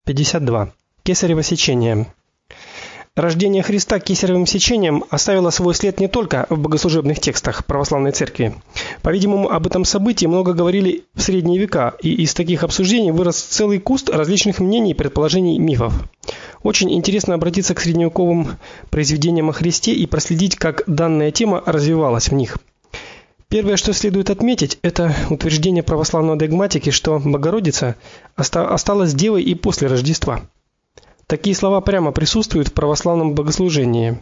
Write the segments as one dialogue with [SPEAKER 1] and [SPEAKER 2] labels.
[SPEAKER 1] 52. Кесарево сечение. Рождение Христа кесаревым сечением оставило свой след не только в богослужебных текстах православной церкви. По-видимому, об этом событии много говорили в средние века, и из таких обсуждений вырос целый куст различных мнений, предположений, мифов. Очень интересно обратиться к средневековым произведениям о Христе и проследить, как данная тема развивалась в них. Первое, что следует отметить, это утверждение православной догматики, что Богородица осталась девой и после Рождества. Такие слова прямо присутствуют в православном богослужении.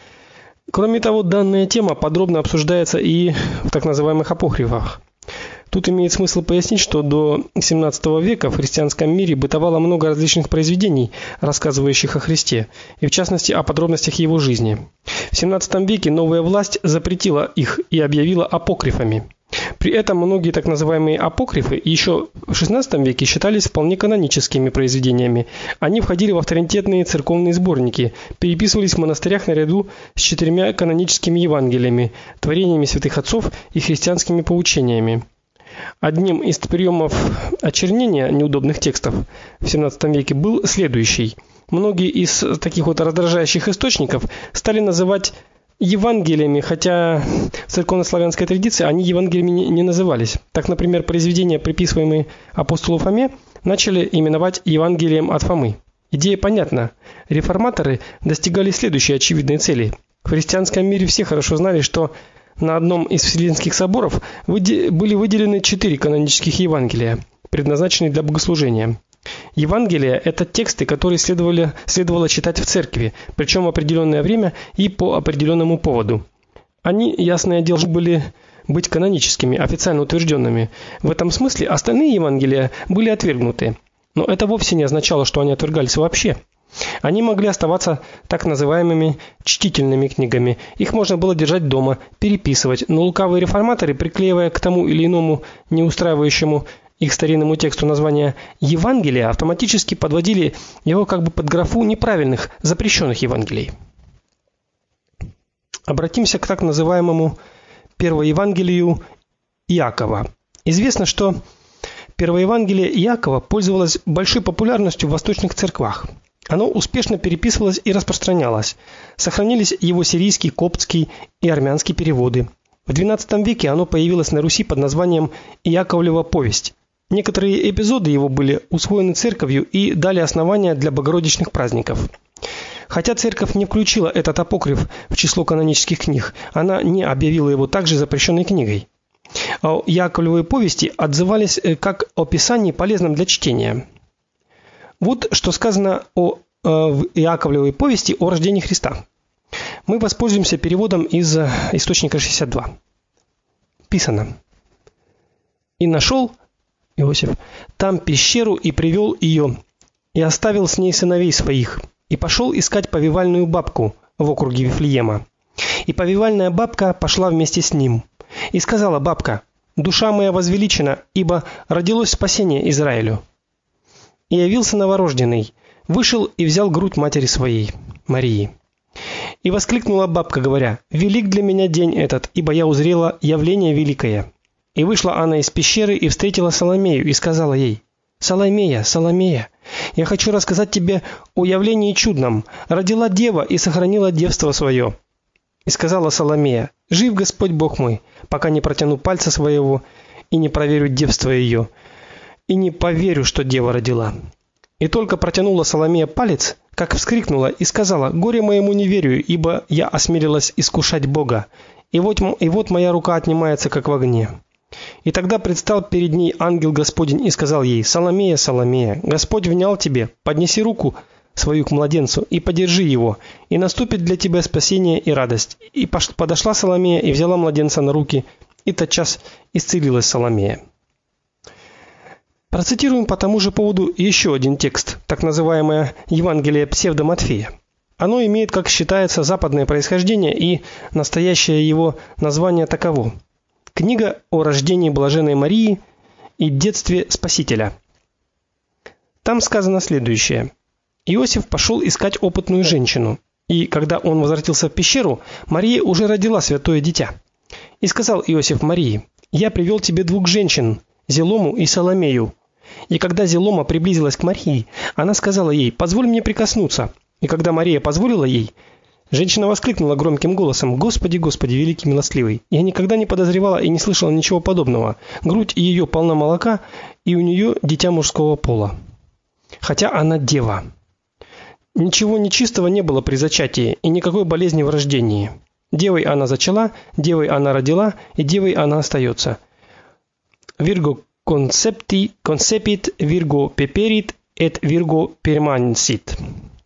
[SPEAKER 1] Кроме того, данная тема подробно обсуждается и в так называемых апокрифах. Тут имеет смысл пояснить, что до XVII века в христианском мире бытовало много различных произведений, рассказывающих о Христе, и в частности о подробностях его жизни. В XVII веке новая власть запретила их и объявила апокрифами. При этом многие так называемые апокрифы еще в XVI веке считались вполне каноническими произведениями. Они входили в авторитетные церковные сборники, переписывались в монастырях наряду с 4 каноническими Евангелиями, творениями святых отцов и христианскими поучениями. Одним из приемов очернения неудобных текстов в XVII веке был следующий. Многие из таких вот раздражающих источников стали называть Евангелиями, хотя в церковнославянской традиции они Евангелиями не назывались. Так, например, произведения, приписываемые апостолу Фоме, начали именовать Евангелием от Фомы. Идея понятна. Реформаторы достигали следующей очевидной цели. В христианском мире все хорошо знали, что на одном из Вселенских соборов были выделены 4 канонических Евангелия, предназначенные для богослужения. Евангелия – это тексты, которые следовало читать в церкви, причем в определенное время и по определенному поводу. Они, ясное дело, были быть каноническими, официально утвержденными. В этом смысле остальные Евангелия были отвергнуты. Но это вовсе не означало, что они отвергались вообще. Они могли оставаться так называемыми чтительными книгами. Их можно было держать дома, переписывать, но лукавые реформаторы, приклеивая к тому или иному не устраивающему их старинному тексту название Евангелия, автоматически подводили его как бы под графу неправильных, запрещенных Евангелий. Обратимся к так называемому Первоевангелию Иакова. Известно, что Первоевангелие Иакова пользовалось большой популярностью в восточных церквах. Оно успешно переписывалось и распространялось. Сохранились его сирийский, коптский и армянский переводы. В XII веке оно появилось на Руси под названием Иаковлева повесть. Некоторые эпизоды его были усвоены церковью и дали основания для богородичных праздников. Хотя церковь не включила этот апокриф в число канонических книг, она не объявила его также запрещенной книгой. Иаковлевы повести отзывались как о писании, полезном для чтения. Вот что сказано в Иаковлевой повести о рождении Христа. Мы воспользуемся переводом из источника 62. Писано: «И нашел Иосиф там пещеру и привел ее, и оставил с ней сыновей своих, и пошел искать повивальную бабку в округе Вифлеема. И повивальная бабка пошла вместе с ним. И сказала бабка: душа моя возвеличена, ибо родилось спасение Израилю. И явился новорожденный, вышел и взял грудь матери своей, Марии. И воскликнула бабка, говоря: велик для меня день этот, ибо я узрела явление великое. И вышла она из пещеры и встретила Соломею и сказала ей: Соломея, Соломея, я хочу рассказать тебе о явлении чудном. Родила дева и сохранила девство свое. И сказала Соломея: жив Господь Бог мой, пока не протяну пальца своего и не проверю девство ее, и не поверю, что дева родила. И только протянула Соломея палец, как вскрикнула и сказала: горе моему неверию, ибо я осмелилась искушать Бога. И вот моя рука отнимается, как в огне. И тогда предстал перед ней ангел Господень и сказал ей: Соломея, Соломея, Господь внял тебе, поднеси руку свою к младенцу и подержи его, и наступит для тебя спасение и радость. И подошла Соломея и взяла младенца на руки, и тотчас исцелилась Соломея. Процитируем по тому же поводу еще один текст, так называемое Евангелие псевдо-Матфея. Оно имеет, как считается, западное происхождение, и настоящее его название таково: Книга о рождении блаженной Марии и детстве Спасителя. Там сказано следующее: Иосиф пошел искать опытную женщину, и когда он возвратился в пещеру, Мария уже родила святое дитя. И сказал Иосиф Марии: я привел тебе 2 женщин, Зелому и Соломею. И когда Зелома приблизилась к Марии, она сказала ей: "Позволь мне прикоснуться". И когда Мария позволила ей, женщина воскликнула громким голосом: "Господи, Господи, великий милостливый! Я никогда не подозревала и не слышала ничего подобного. Грудь ее полна молока, и у нее дитя мужского пола". Хотя она дева. Ничего нечистого не было при зачатии и никакой болезни в рождении. Девой она зачала, девой она родила, и девой она остается. Virgo concepit, Virgo peperit, et Virgo permanensit.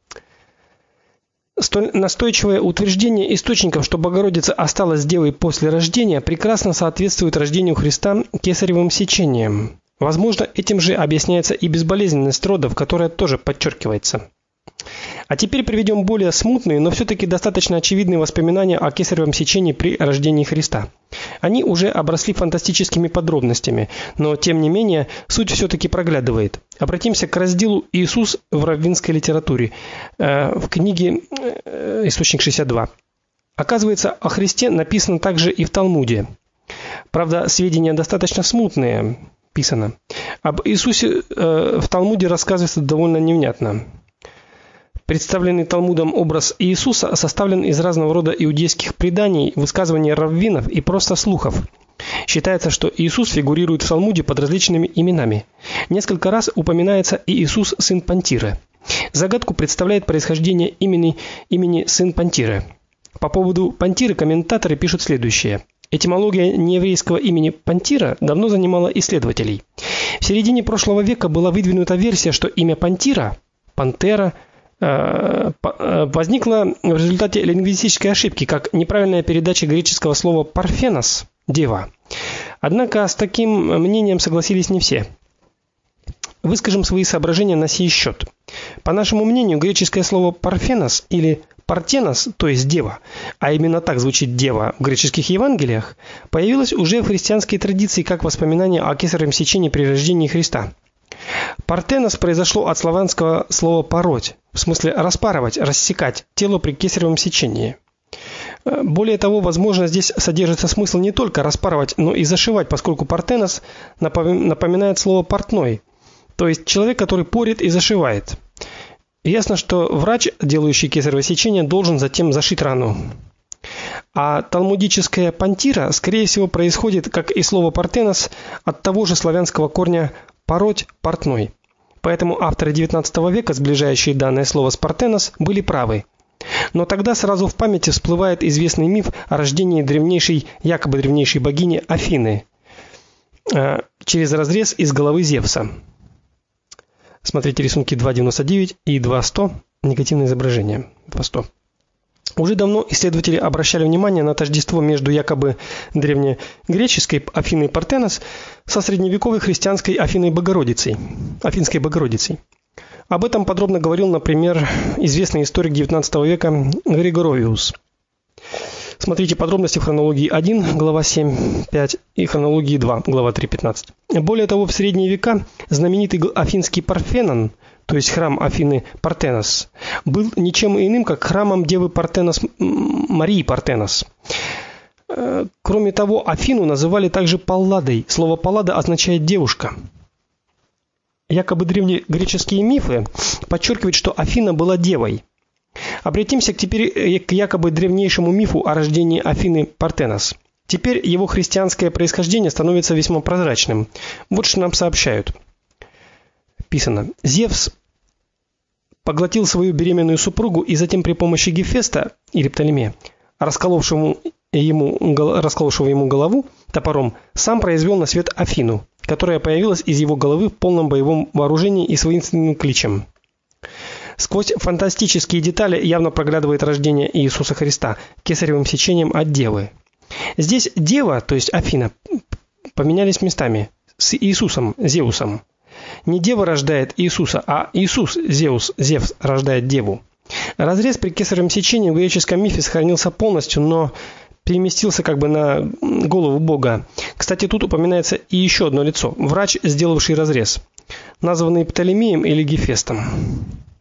[SPEAKER 1] Столь настойчивое утверждение источников, что Богородица осталась девой после рождения, прекрасно соответствует рождению Христа кесаревым сечением. Возможно, этим же объясняется и безболезненность родов, которая тоже подчеркивается. А теперь приведем более смутные, но все-таки достаточно очевидные воспоминания о кесаревом сечении при рождении Христа. Они уже обросли фантастическими подробностями, но тем не менее суть все-таки проглядывает. Обратимся к разделу «Иисус в раввинской литературе» в книге «Источник 62». Оказывается, о Христе написано также и в Талмуде. Правда, сведения достаточно смутные писано. Об Иисусе в Талмуде рассказывается довольно невнятно. Представленный Талмудом образ Иисуса составлен из разного рода иудейских преданий, высказываний раввинов и просто слухов. Считается, что Иисус фигурирует в Талмуде под различными именами. Несколько раз упоминается и Иисус, сын Пантиры. Загадку представляет происхождение имени сын Пантиры. По поводу Пантиры комментаторы пишут следующее: этимология нееврейского имени Пантира давно занимала исследователей. В середине прошлого века была выдвинута версия, что имя Пантира, пантера, возникла в результате лингвистической ошибки, как неправильная передача греческого слова парфенос дева. Однако с таким мнением согласились не все. Выскажем свои соображения на сей счет. По нашему мнению, греческое слово парфенос или партенос, то есть дева, а именно так звучит дева в греческих Евангелиях, появилось уже в христианской традиции как воспоминание о кесаревом сечении при рождении Христа. Партенос произошло от славянского слова пороть, в смысле распарывать, рассекать тело при кесаревом сечении. Более того, возможно, здесь содержится смысл не только распарывать, но и зашивать, поскольку партенос напоминает слово портной, то есть человек, который порет и зашивает. Ясно, что врач, делающий кесарево сечение, должен затем зашить рану. А талмудическая пантира, скорее всего, происходит, как и слово партенос, от того же славянского корня пороть, портной. Поэтому авторы XIX века, сближающие данное слово с партенос, были правы. Но тогда сразу в памяти всплывает известный миф о рождении якобы древнейшей богини Афины через разрез из головы Зевса. Смотрите рисунки 2.99 и 2.100, негативное изображение 2.100. Уже давно исследователи обращали внимание на тождество между якобы древнегреческой Афиной Партенос со средневековой христианской Афиной Богородицей, Афинской Богородицей. Об этом подробно говорил, например, известный историк XIX века Григоровиус. Смотрите подробности в хронологии 1, глава 7-5 и хронологии 2, глава 3-15. Более того, в средние века знаменитый афинский Парфенон, то есть храм Афины Партенос, был ничем иным, как храмом девы Партенос Марии Партенос. Кроме того, Афину называли также Палладой. Слово Паллада означает девушка. Якобы древнегреческие мифы подчеркивают, что Афина была девой. Обратимся теперь к якобы древнейшему мифу о рождении Афины Партенос. Теперь его христианское происхождение становится весьма прозрачным. Вот что нам сообщают. Писано: Зевс поглотил свою беременную супругу и затем при помощи Гефеста или Птолемея, расколовшего ему голову топором, сам произвел на свет Афину, которая появилась из его головы в полном боевом вооружении и с воинственным кличем. Сквозь фантастические детали явно проглядывает рождение Иисуса Христа кесаревым сечением от девы. Здесь дева, то есть Афина, поменялись местами с Иисусом, Зевсом. Не дева рождает Иисуса, а Иисус, Зевс рождает деву. Разрез при кесаревом сечении в греческом мифе сохранился полностью, но переместился как бы на голову Бога. Кстати, тут упоминается и еще одно лицо – врач, сделавший разрез, названный Птолемеем или Гефестом.